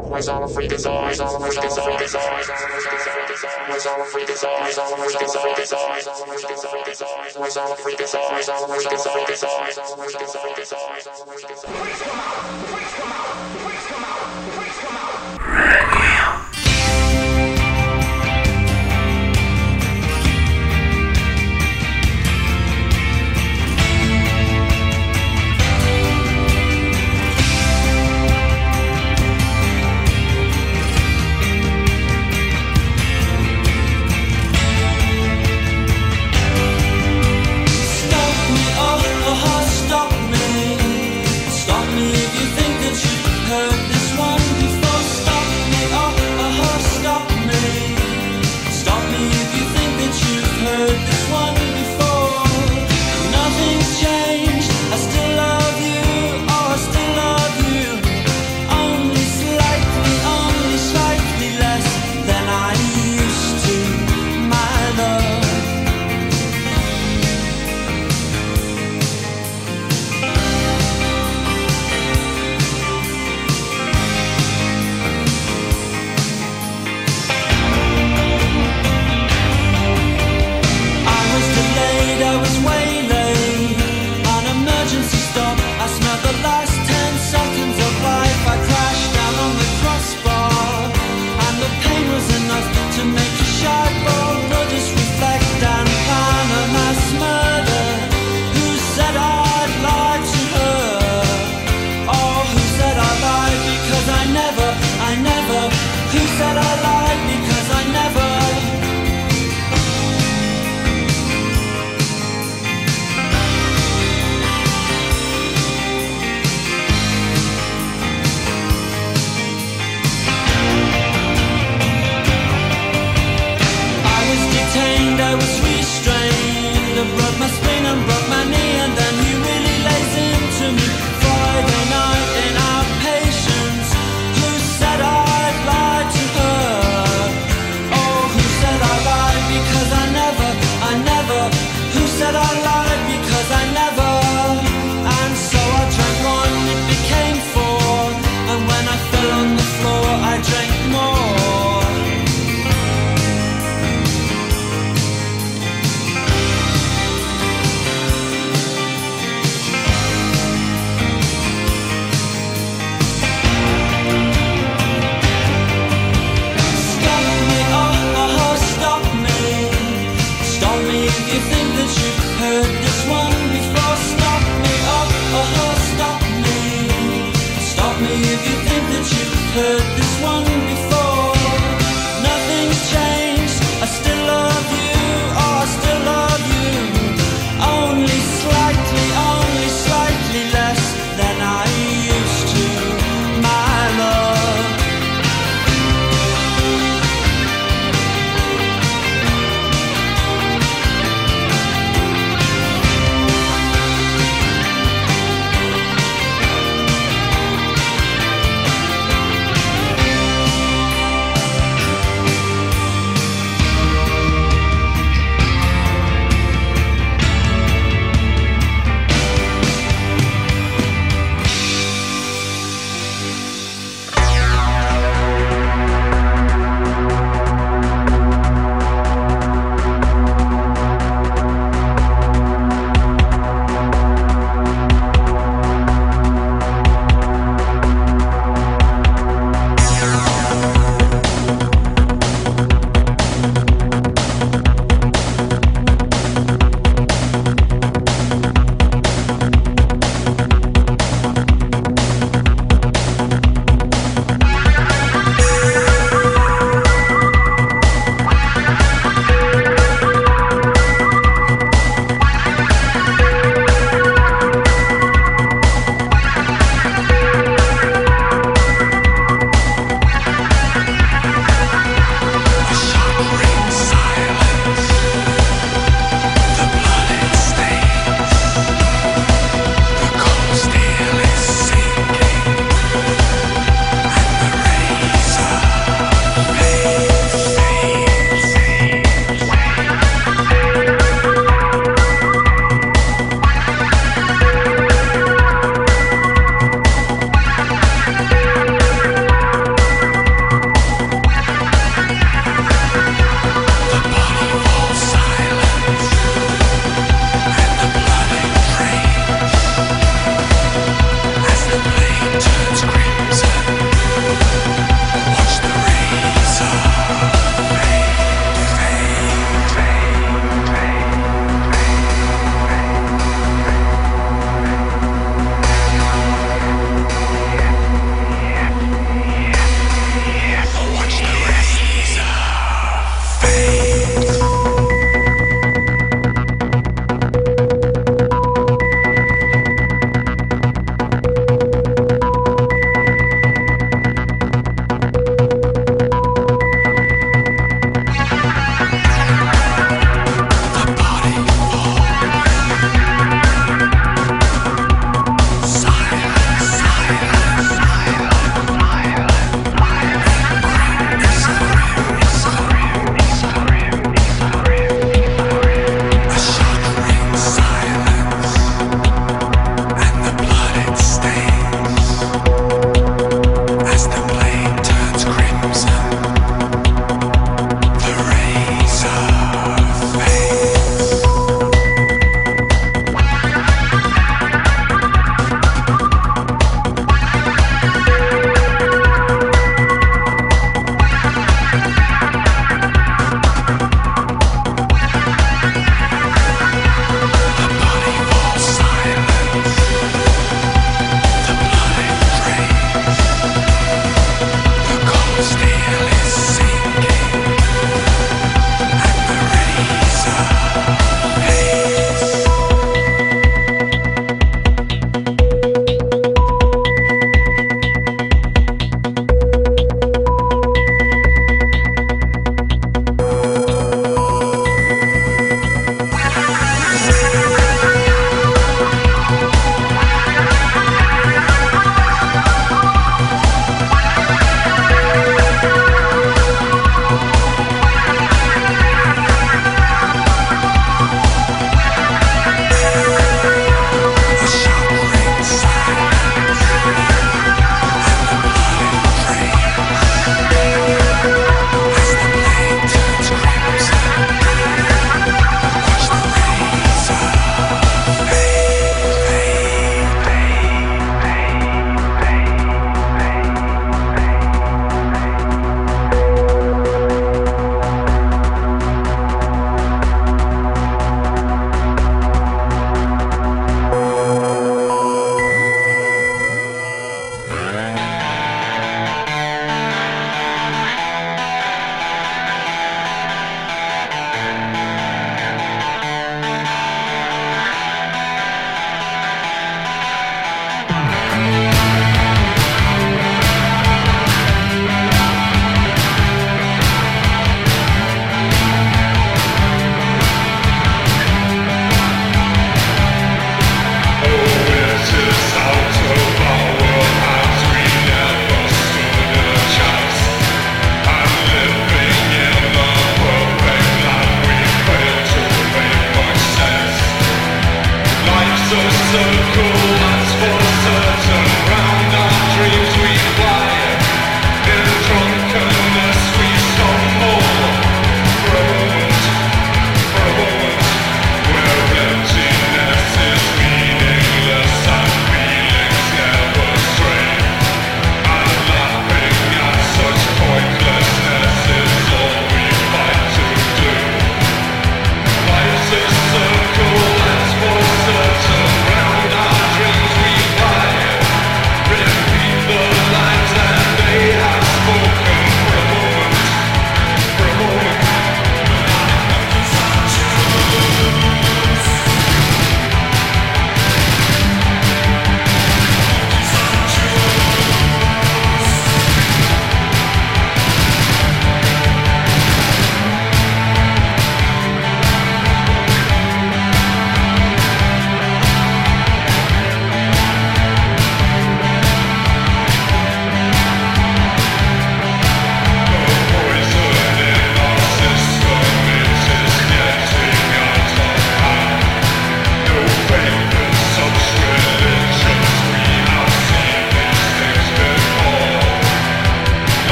Where's all the free desire? Where's all the free desire? Where's all the free desire? Where's all the free desire? Where's all the free desire? Where's all the free desire? Please come out! Please come out! Please come out! Please come out!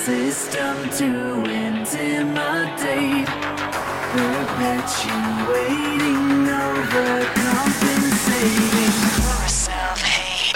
system to intimidate, perpetuating, overcompensating for self-hate.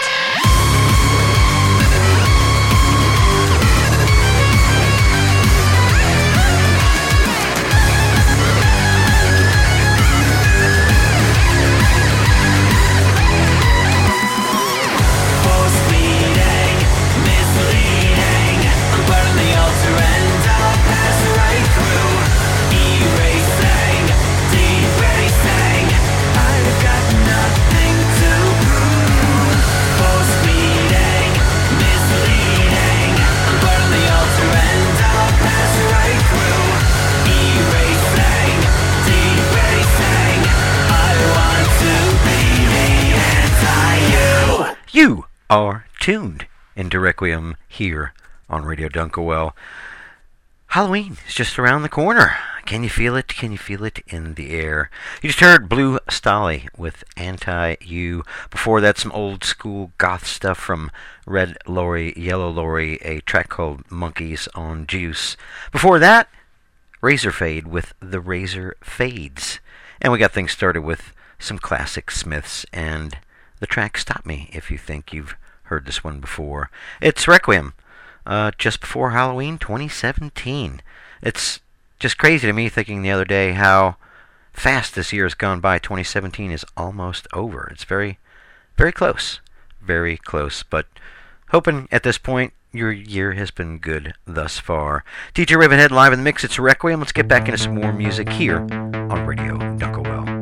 You are tuned into Requiem here on Radio Dunkelwell. Halloween is just around the corner. Can you feel it? Can you feel it in the air? You just heard Blue Stahli with Anti-You. Before that, some old school goth stuff from Red Lorry, Yellow Lorry, a track called Monkeys on Juice. Before that, Razorfade with The Razor Fades. And we got things started with some classic Smiths and the track Stop Me if you think you've heard this one before. It's Requiem, just before Halloween 2017. It's just crazy to me thinking the other day how fast this year has gone by. 2017 is almost over. It's very, very close. Very close. But hoping at this point your year has been good thus far. DJ Ravenhead live in the mix. It's Requiem. Let's get back into some more music here on Radio Dunkelwell.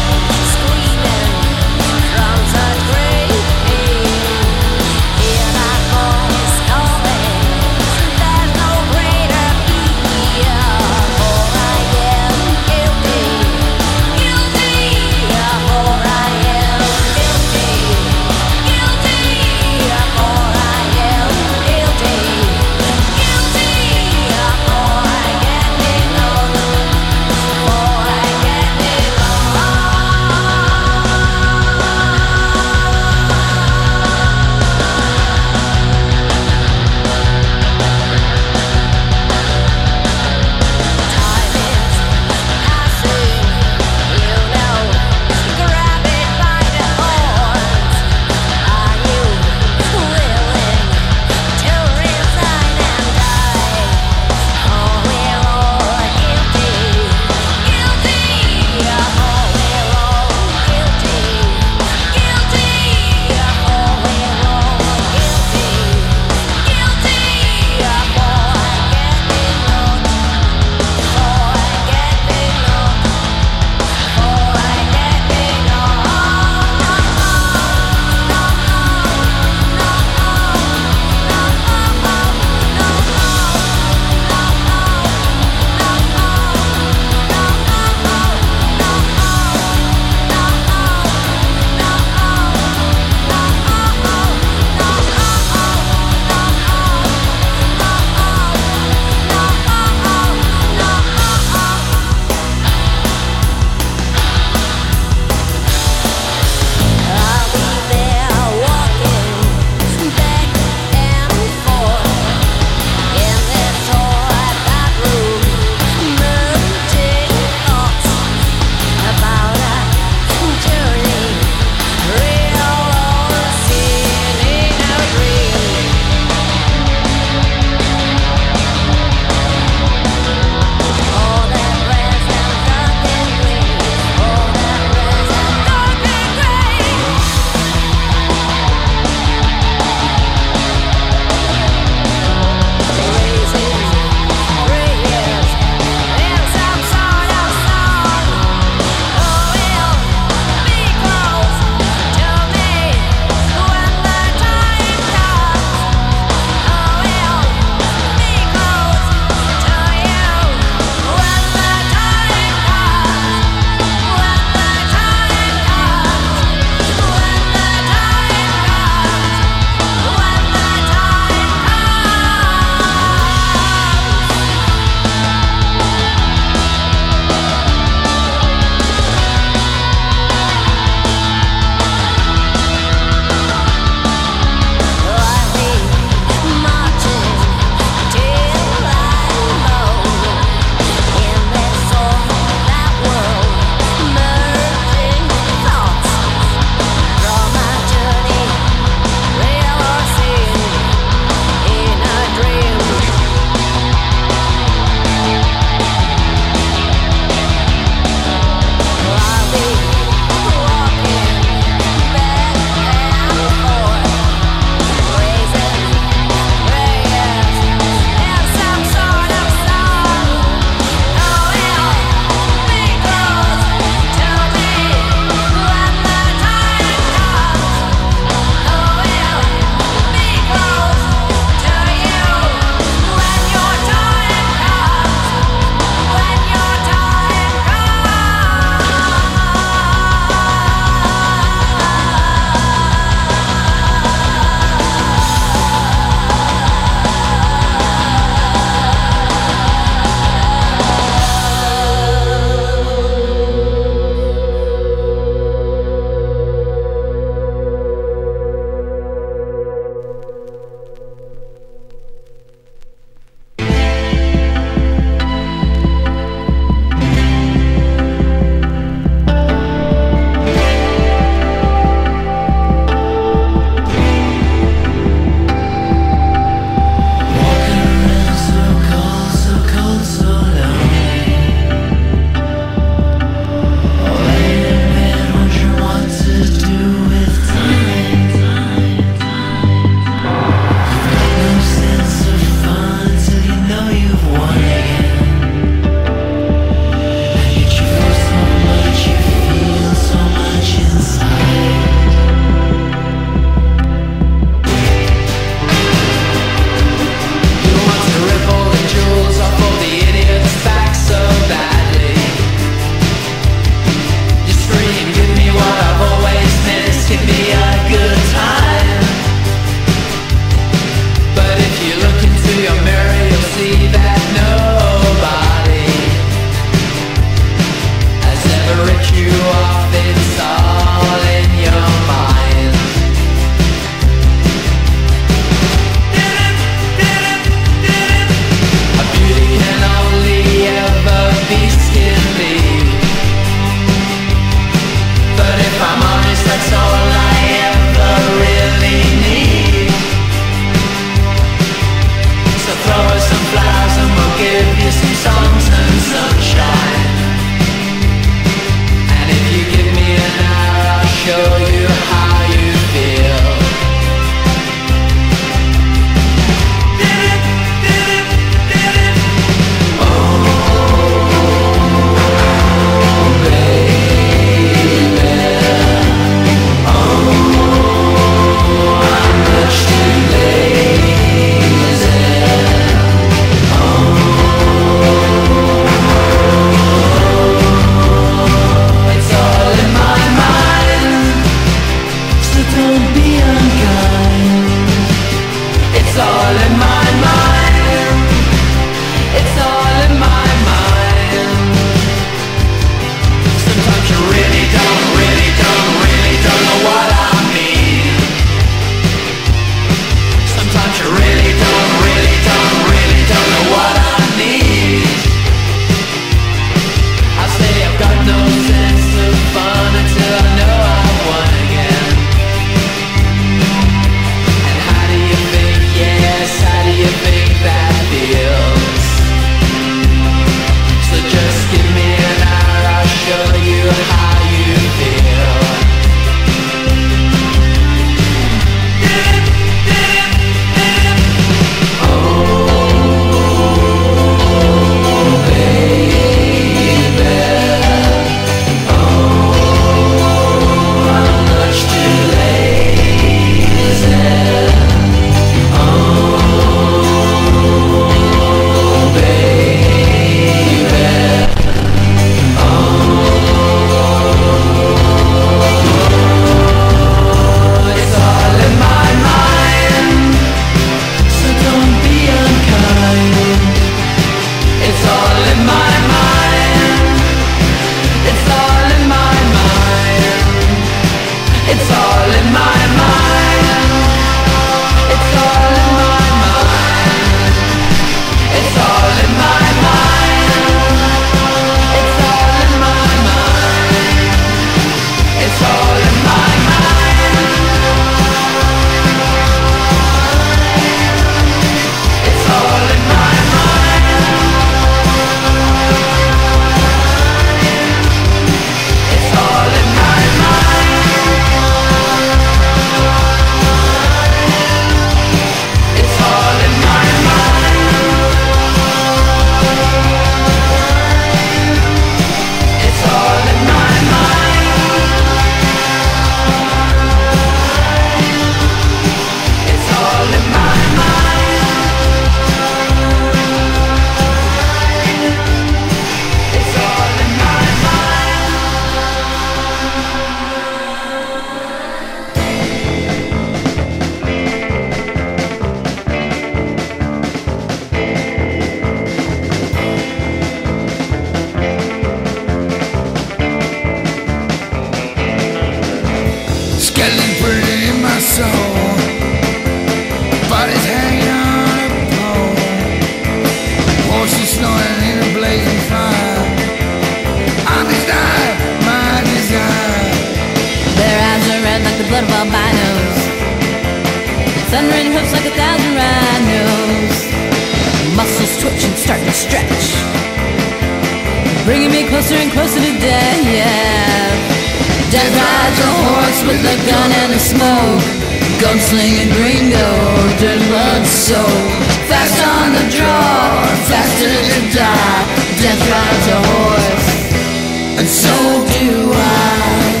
thundering hoofs like 1,000 rhinos, muscles twitching, starting to stretch, bringing me closer and closer to death, yeah. Death rides a horse with a gun and a smoke, gunslinging gringo, dead blood soaked, fast on the draw, faster to die. Death rides a horse, and so do I.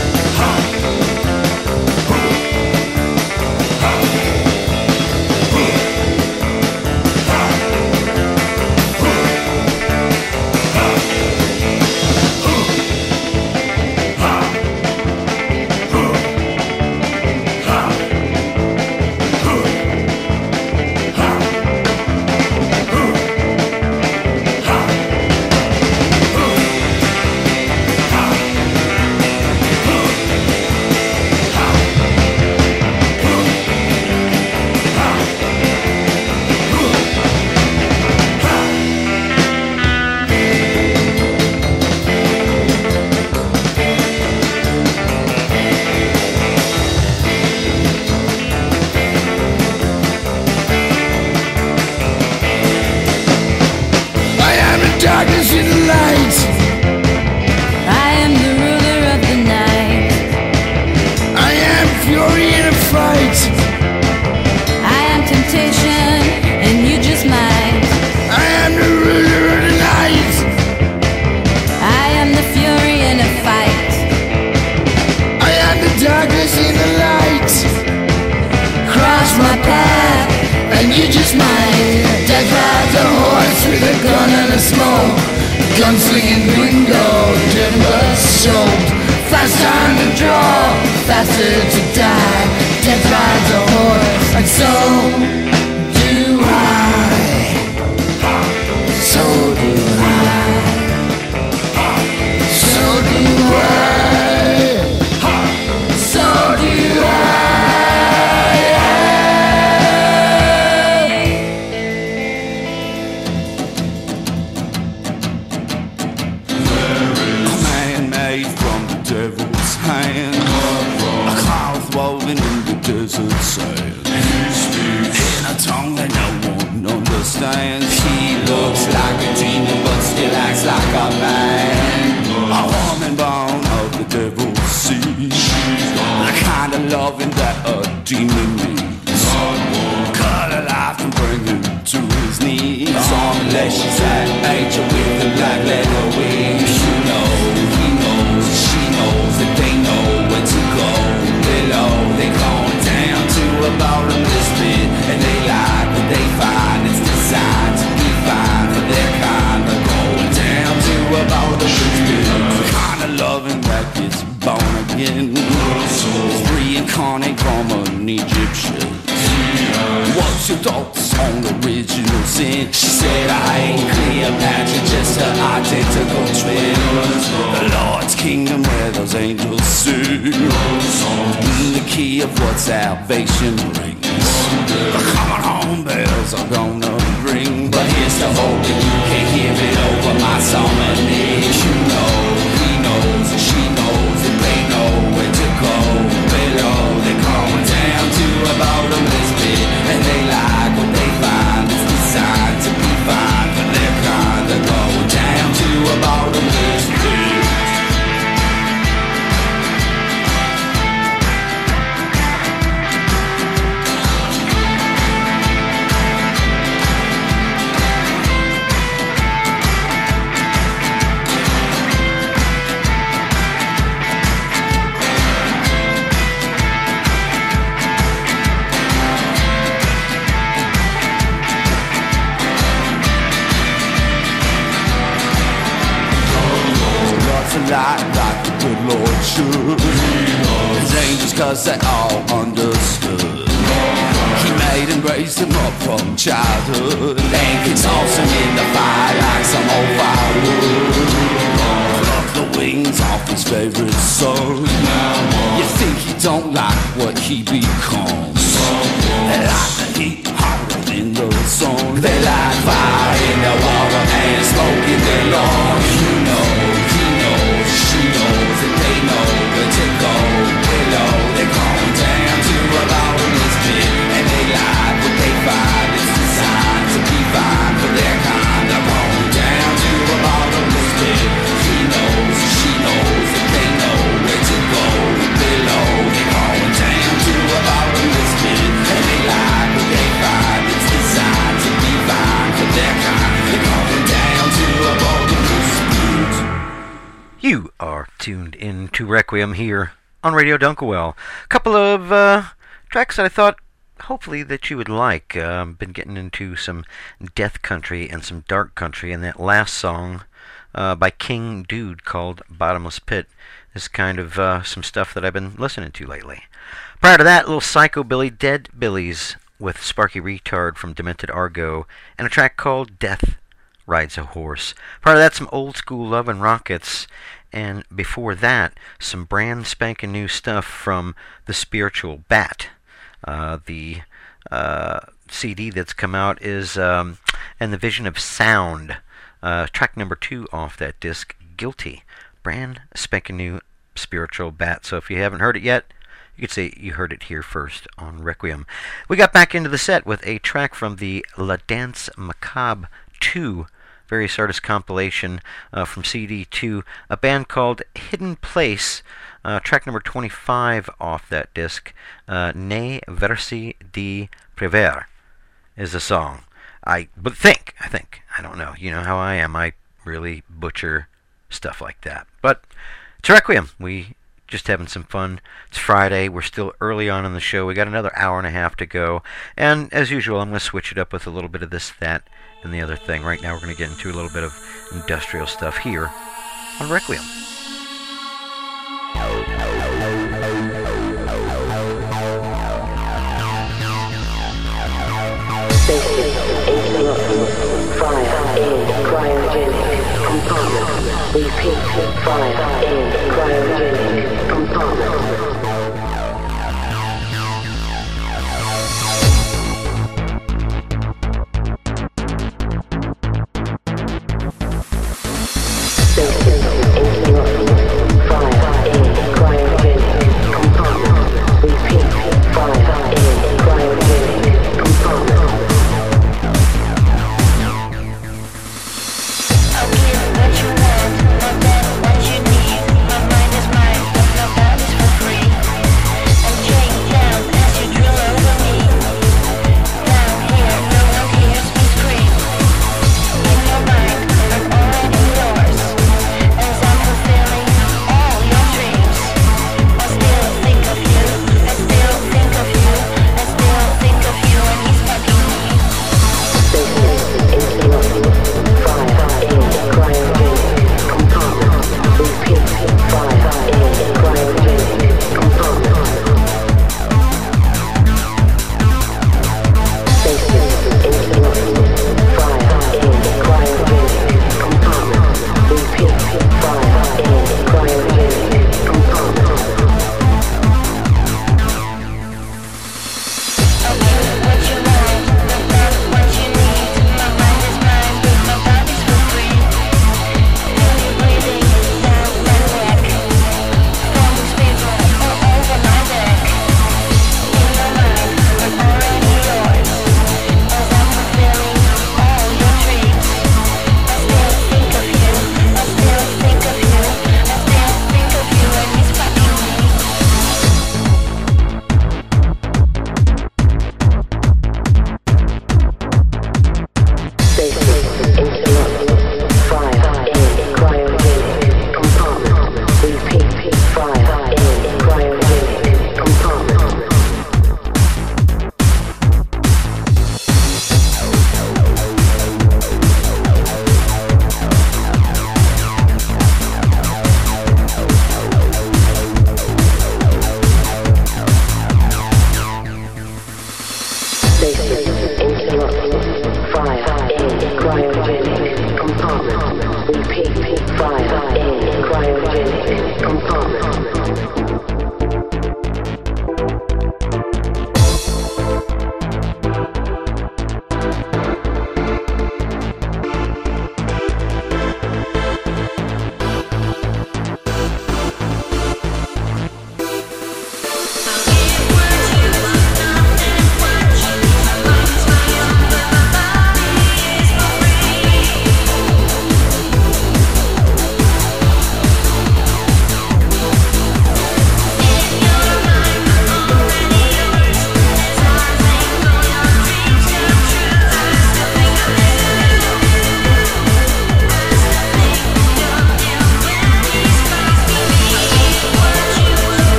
Gunslinging gringo, dead blood soaked, fast on the draw, faster to die. Death rides a horse, and so do I. So do I. So do I. So do I. He looks like a demon, but still acts like a man. A woman born of the devil's seed, the kind of loving that a demon needs. Cut her life and bring him to his knees. Unless she's an angel with a black leather wings. You know, he knows, she knows that they know where to go. Below, they going down to a bottomless pit, and they like what they find. It's designed to be fine for their kind. They're going down to about the kind of loving that gets born again. It's reincarnate from an Egyptian. What's your thoughts on original sin? She said I ain't Cleopatra, just her identical twin. The Lord's kingdom where those angels sing, the key of what salvation brings. The coming home bells are gonna ring, but here's the hope that you can hear it over my harmony. You know, he knows, and she knows, and they know where to go. Below, they're going down to a bottomless pit, and they like what they find. It's designed to be fine for their kind. They're going down to a bottomless pit. Like the good Lord should. His angels, cause they all understood. He made and raised them up from childhood, and can toss them in the fire like some old firewood. Pluck the wings off his favorite son. You think he don't like what he becomes. They like the heat hotter than the sun. They like fire in the water and smoke in their lungs. You know, he knows, she knows, and they know where to go. Below, they're going down to a bottomless pit. are tuned in to Requiem here on Radio Dunkelwell. A couple of tracks that I thought hopefully that you would like. Been getting into some death country and some dark country, and that last song by King Dude called Bottomless Pit is kind of some stuff that I've been listening to lately. Prior to that, little Psychobilly Dead Billies with Sparky Retard from Demented Argo and a track called Death Rides a Horse. Prior to that, some old school Love and Rockets, and before that, some brand spanking new stuff from The Spiritual Bat. The CD that's come out is And the Vision of Sound. Track number 2 off that disc, Guilty. Brand spanking new Spiritual Bat. So if you haven't heard it yet, you could say you heard it here first on Requiem. We got back into the set with a track from the La Danse Macabre 2 various artist compilation from CD 2, a band called Hidden Place. Track number 25 off that disc, Ne Versi di Prever is the song. I think, I don't know, you know how I am, I really butcher stuff like that. But it's Requiem, we just having some fun. It's Friday, we're still early on in the show, we got another hour and a half to go, and as usual I'm going to switch it up with a little bit of this, that, and the other thing. Right now we're going to get into a little bit of industrial stuff here on Requiem. Fire in cryogenic compartment. Repeat, fire in cryogenic compartment.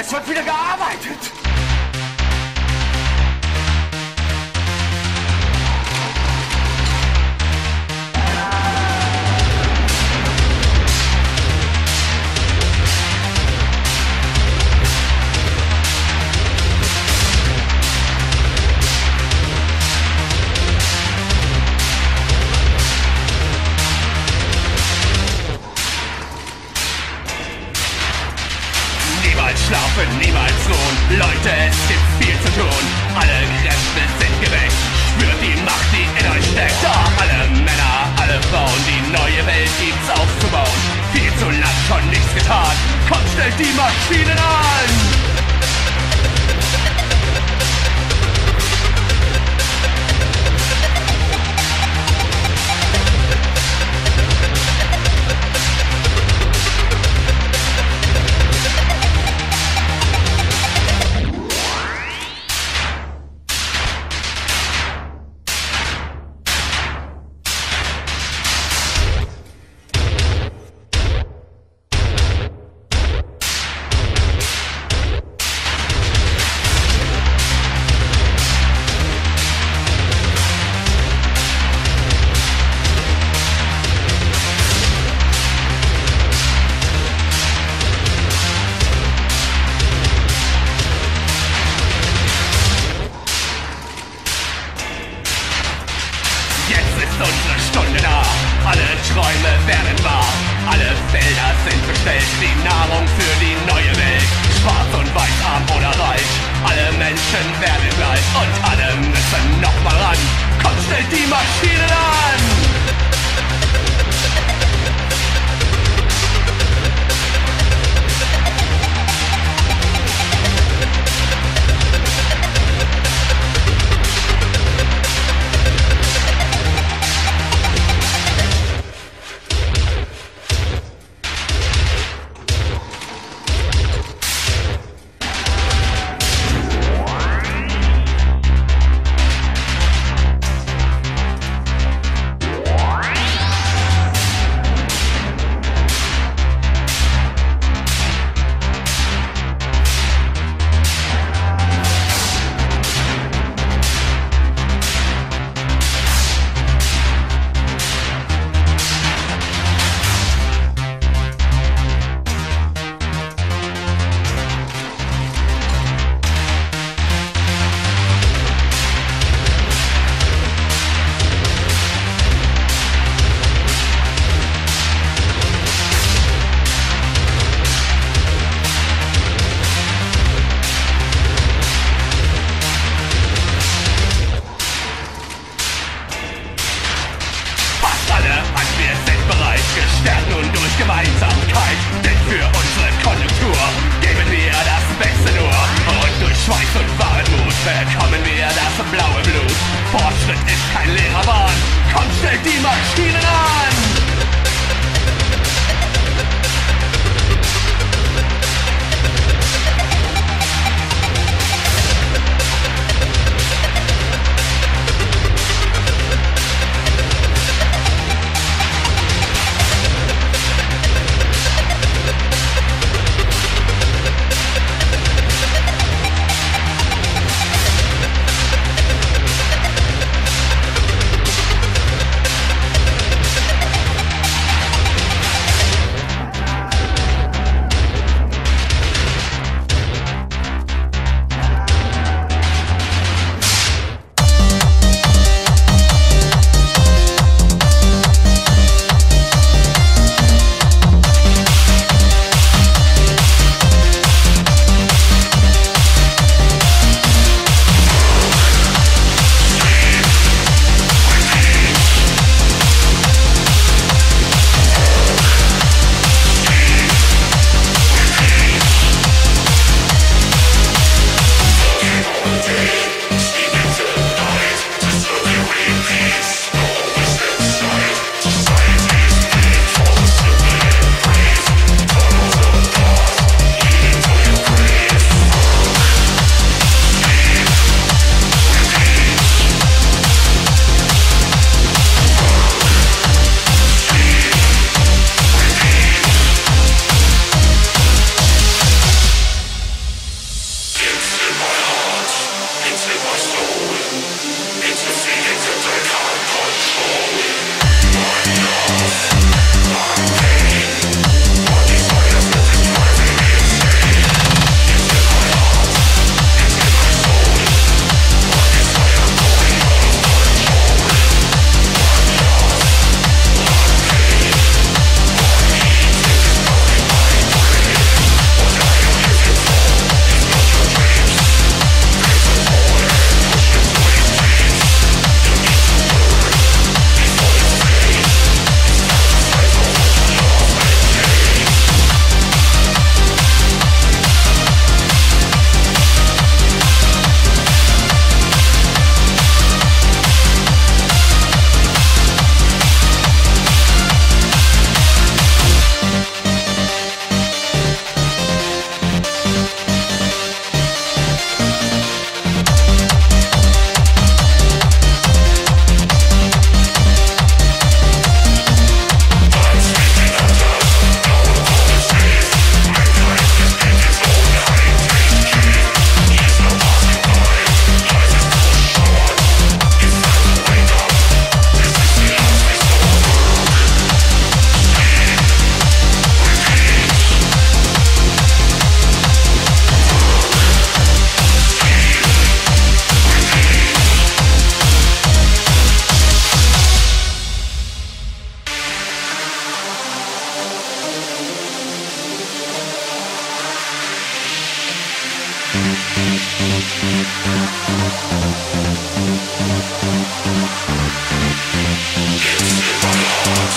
es wird wieder gearbeitet. Schlafen, niemals ruhen. Leute, es gibt viel zu tun. Alle Kräfte sind geweckt. Spürt die Macht, die in euch steckt. Doch alle Männer, alle Frauen, die neue Welt gibt's aufzubauen. Viel zu lang schon nichts getan. Kommt, stellt die Maschinen an!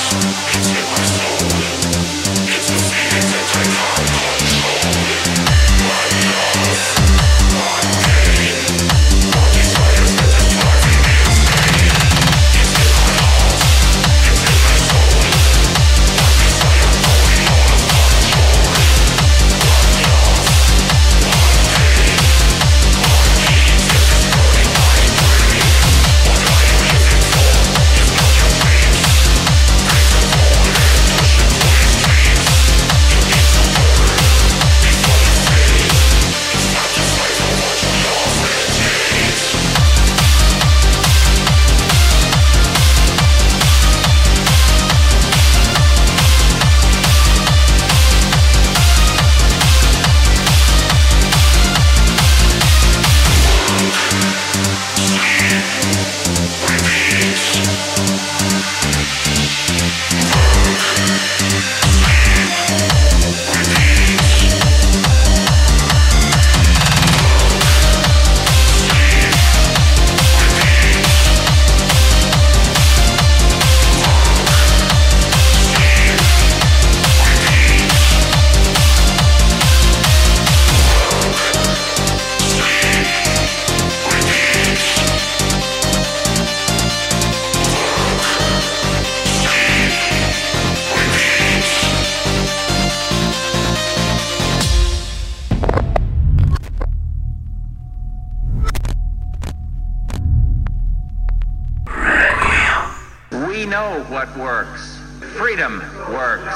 know what works. Freedom works.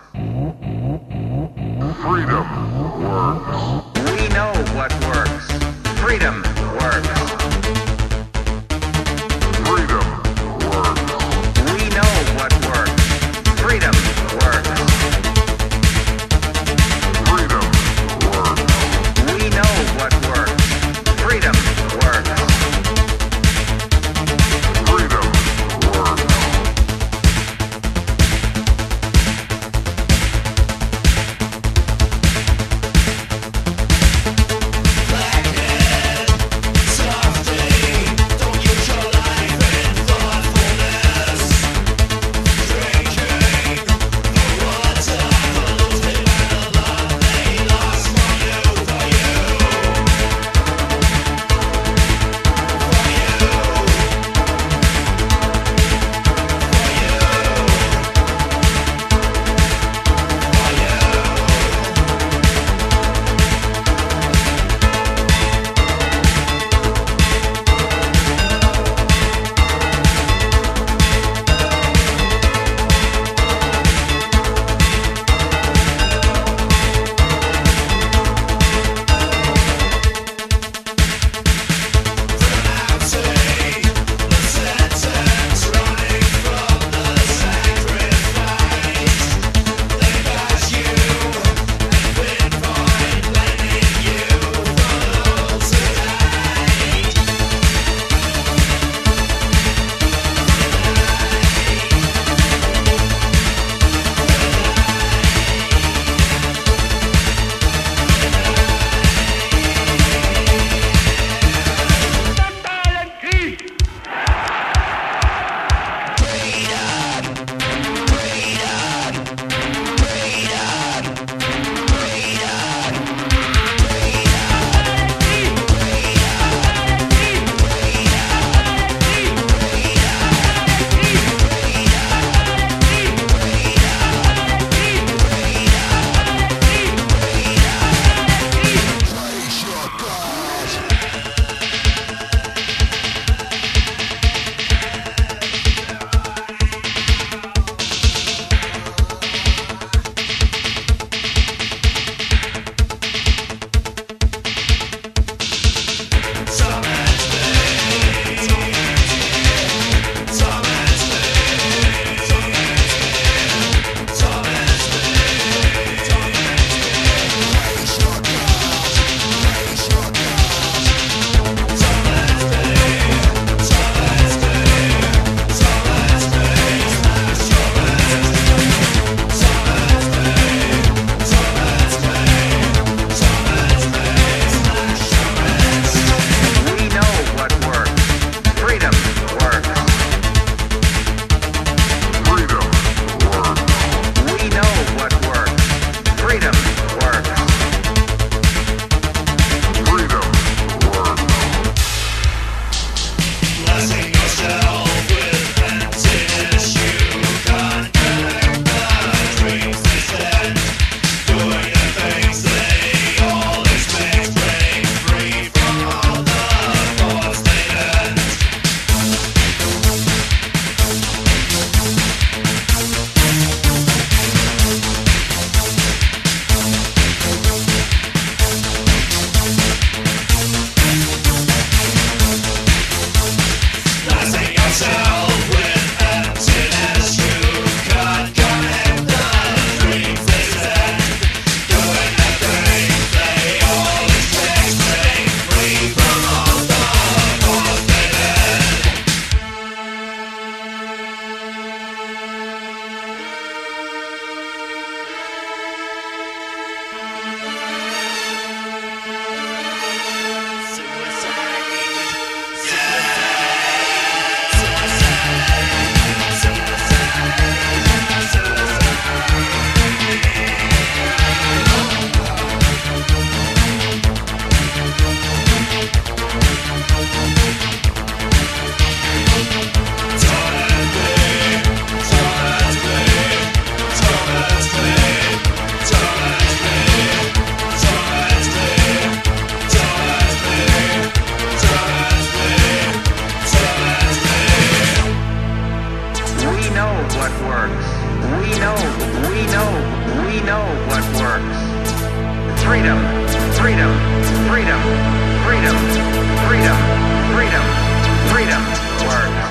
Freedom works. We know what works. Freedom works. Freedom works. We know what works. Freedom works. Freedom works. We know what works. Freedom works. Freedom works. We know what works. Freedom, freedom, freedom, freedom, freedom, freedom, freedom works.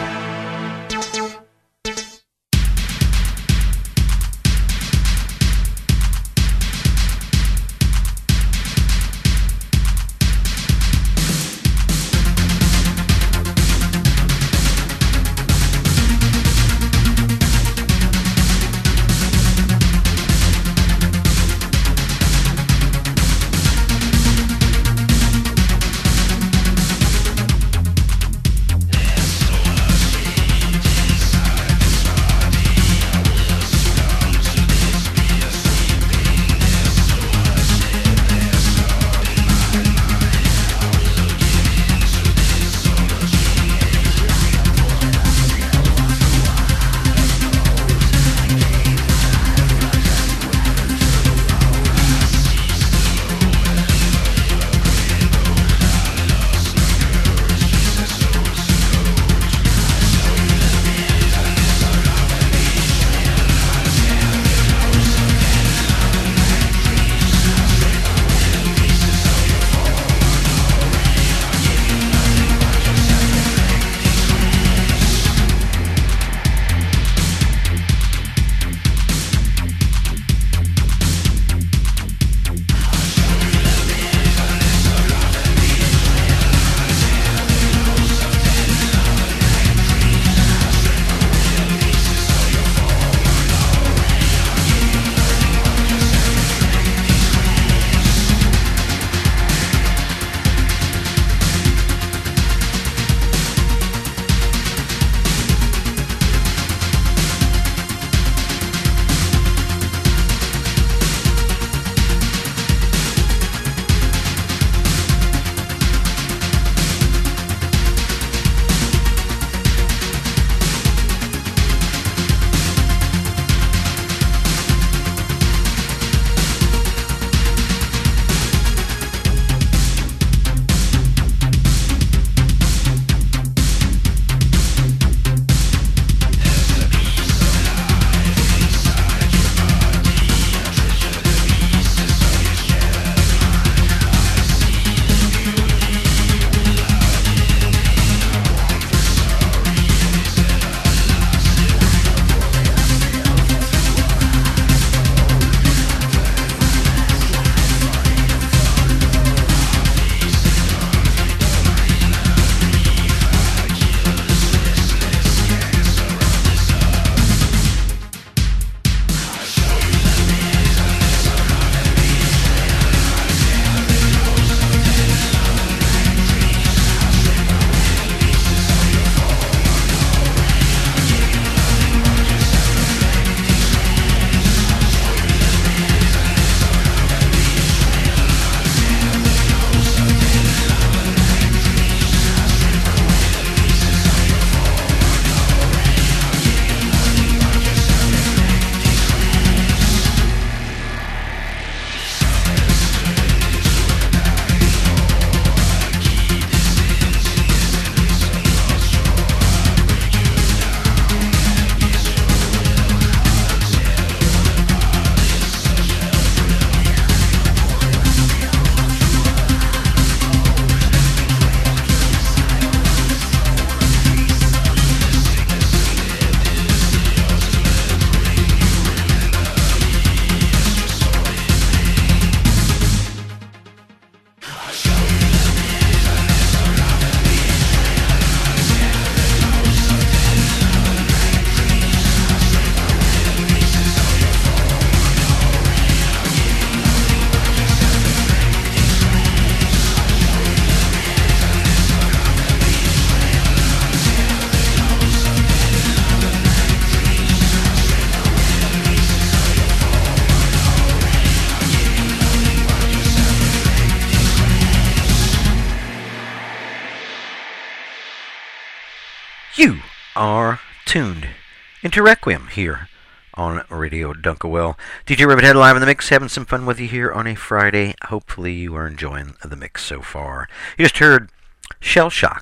You are tuned into Requiem here on Radio Dunkelwell. DJ Rivethead live in the mix, having some fun with you here on a Friday. Hopefully you are enjoying the mix so far. You just heard Shell Shock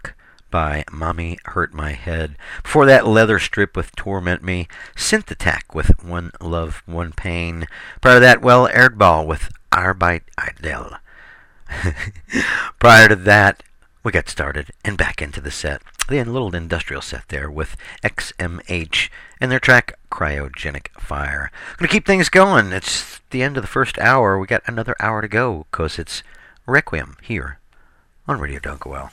by Mommy Hurt My Head. Before that, Leather Strip with Torment Me. Synth Attack with One Love, One Pain. Prior to that, well, Erdball with Arbeit Idel. Prior to that, we got started and back into the set. The little industrial set there with XMH and their track Cryogenic Fire. I'm going to keep things going. It's the end of the first hour. We got another hour to go because it's Requiem here on Radio Dunkerwell.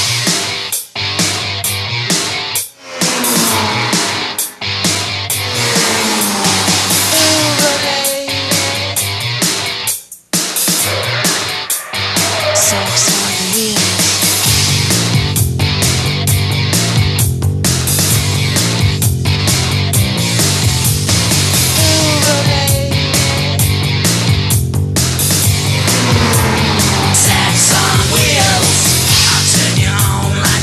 Sex on the wheels. Sex on wheels. I'll turn you on like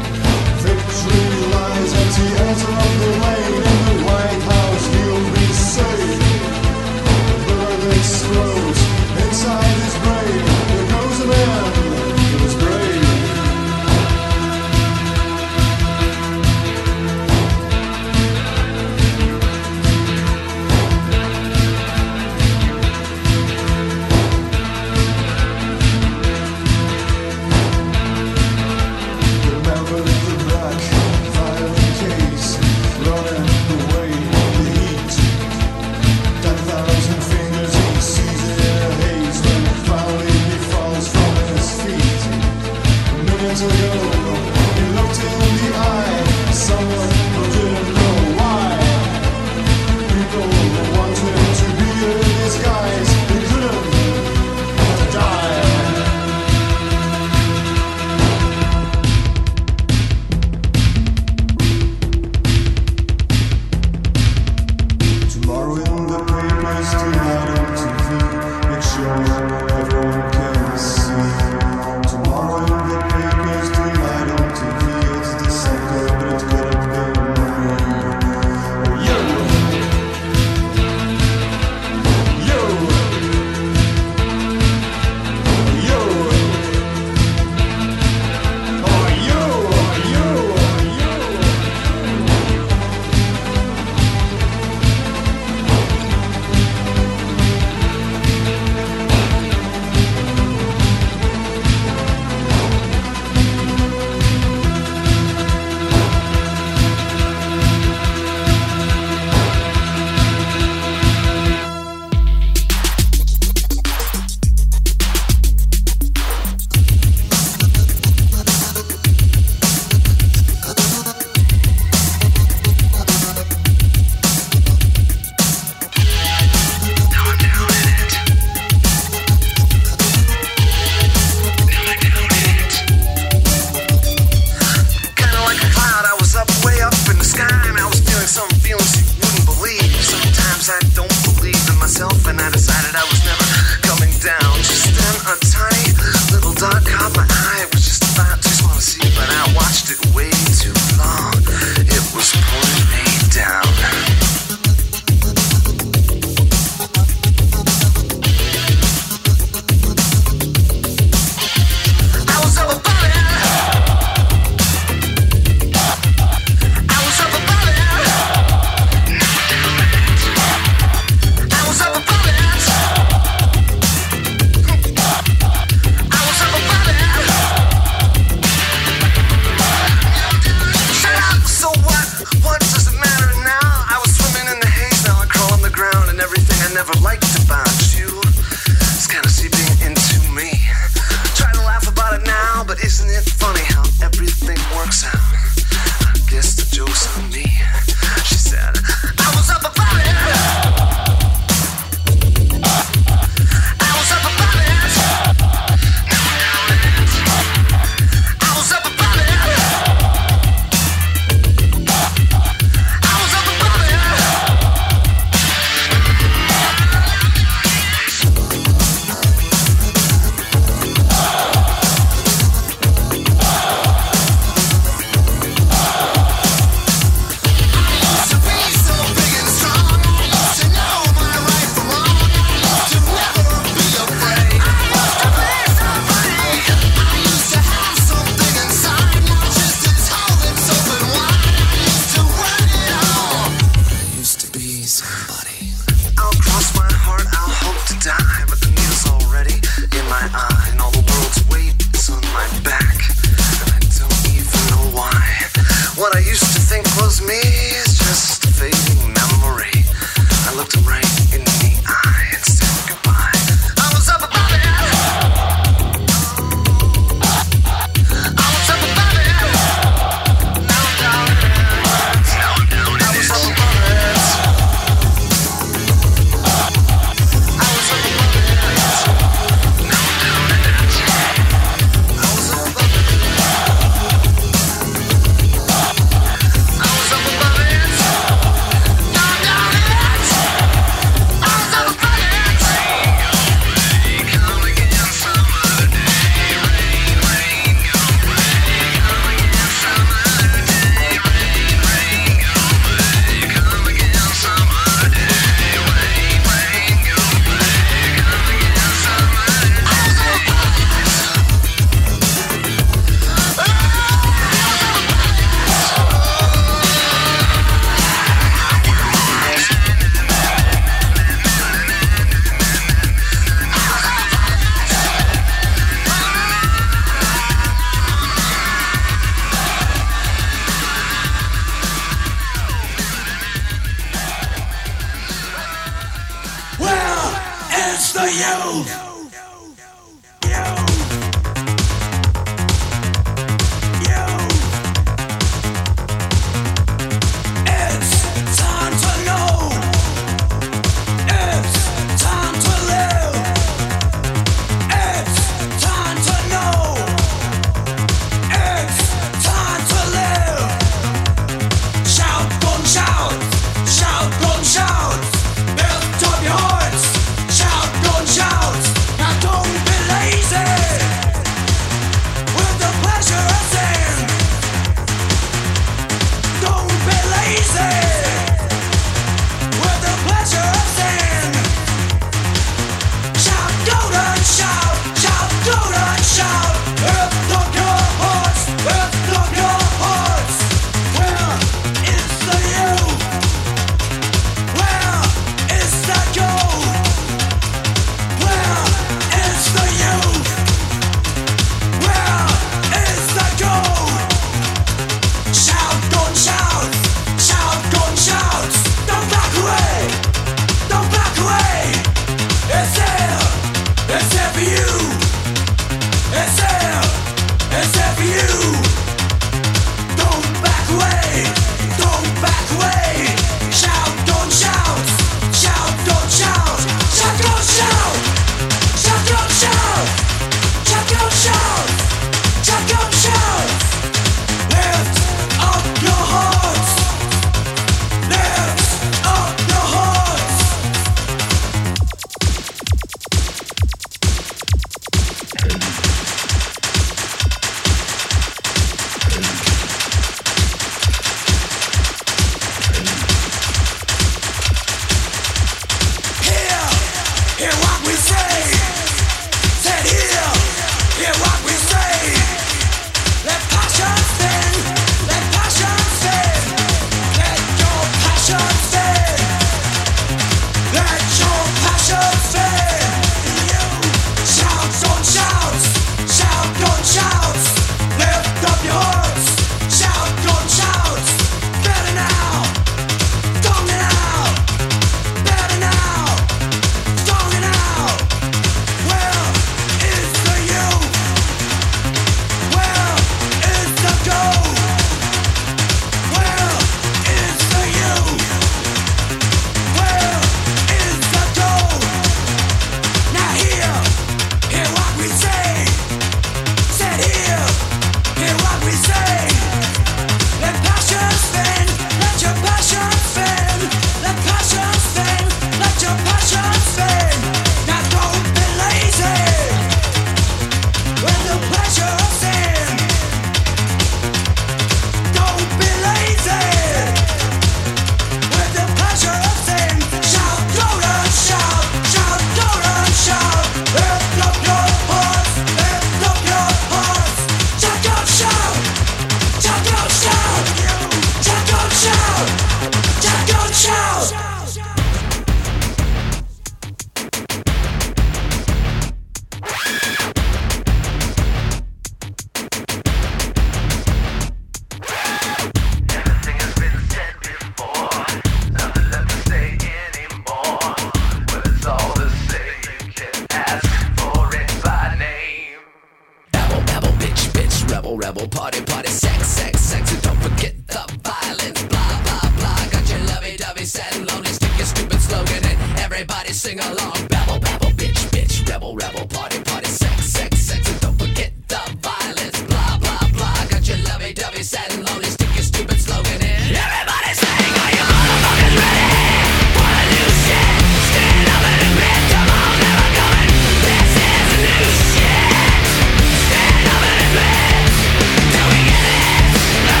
sing along. Babble, babble, bitch, bitch, rebel, rebel, party, party, sex, sex, sex, and don't forget the violence. Blah, blah, blah. Got your lovey-dovey, sad and lonely, stick your stupid slogan in. Everybody sing, are you motherfuckers ready? Wanna do shit? Stand up and admit, come on, never coming. This is a new shit. Stand up and admit. Do we get it? No.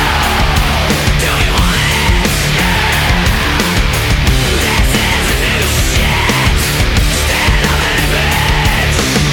Do we want it? This is a new shit. Stand up and admit.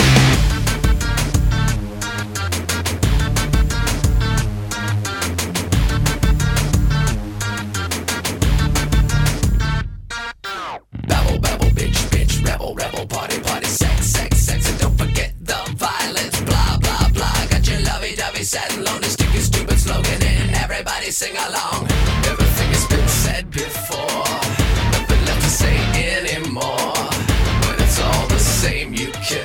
Babble, babble, bitch, bitch, rebel, rebel, party, party, sex, sex, sex, and don't forget the violence. Blah, blah, blah. Got your lovey-dovey, sad and lonely, stick your stupid slogan in. Everybody sing along. Everything has been said before. Nothing left to say anymore. When it's all the same, you can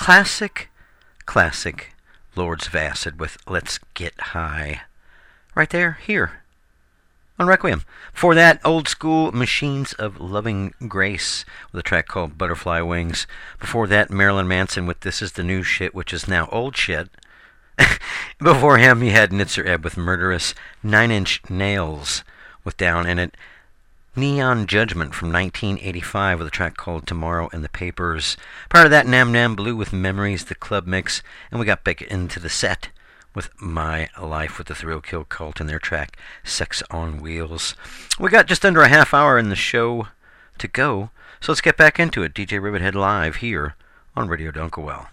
classic Lords of Acid with Let's Get High. Right there, here, on Requiem. Before that, old school Machines of Loving Grace with a track called Butterfly Wings. Before that, Marilyn Manson with This Is the New Shit, which is now old shit. Before him, you had Nitzer Ebb with Murderous. 9 Inch Nails with Down in It. Neon Judgment from 1985 with a track called Tomorrow in the Papers. Prior to that, Nam Nam Blue with Memories, the club mix. And we got back into the set with My Life with the Thrill Kill Cult and their track Sex on Wheels. We got just under a half hour in the show to go, so let's get back into it. DJ Rivethead live here on Radio Dunkelwell.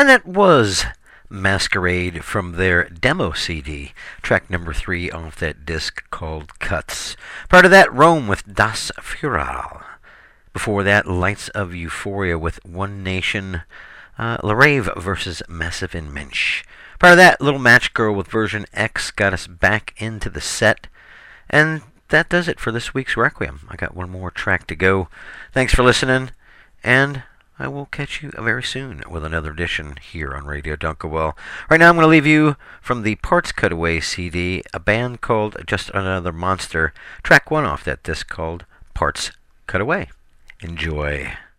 that was Masquerade from their demo CD, track number 3 off that disc called Cuts. Prior to that, Rome with Das Fural. Before that, Lights of Euphoria with One Nation, Larave versus Massive in Mensch. Prior to that, Little Match Girl with version X got us back into the set. And that does it for this week's Requiem. I got one more track to go. Thanks for listening, and I will catch you very soon with another edition here on Radio Dunkerwell. Right now I'm going to leave you from the Parts Cutaway CD, a band called Just Another Monster, track 1 off that disc called Parts Cutaway. Enjoy.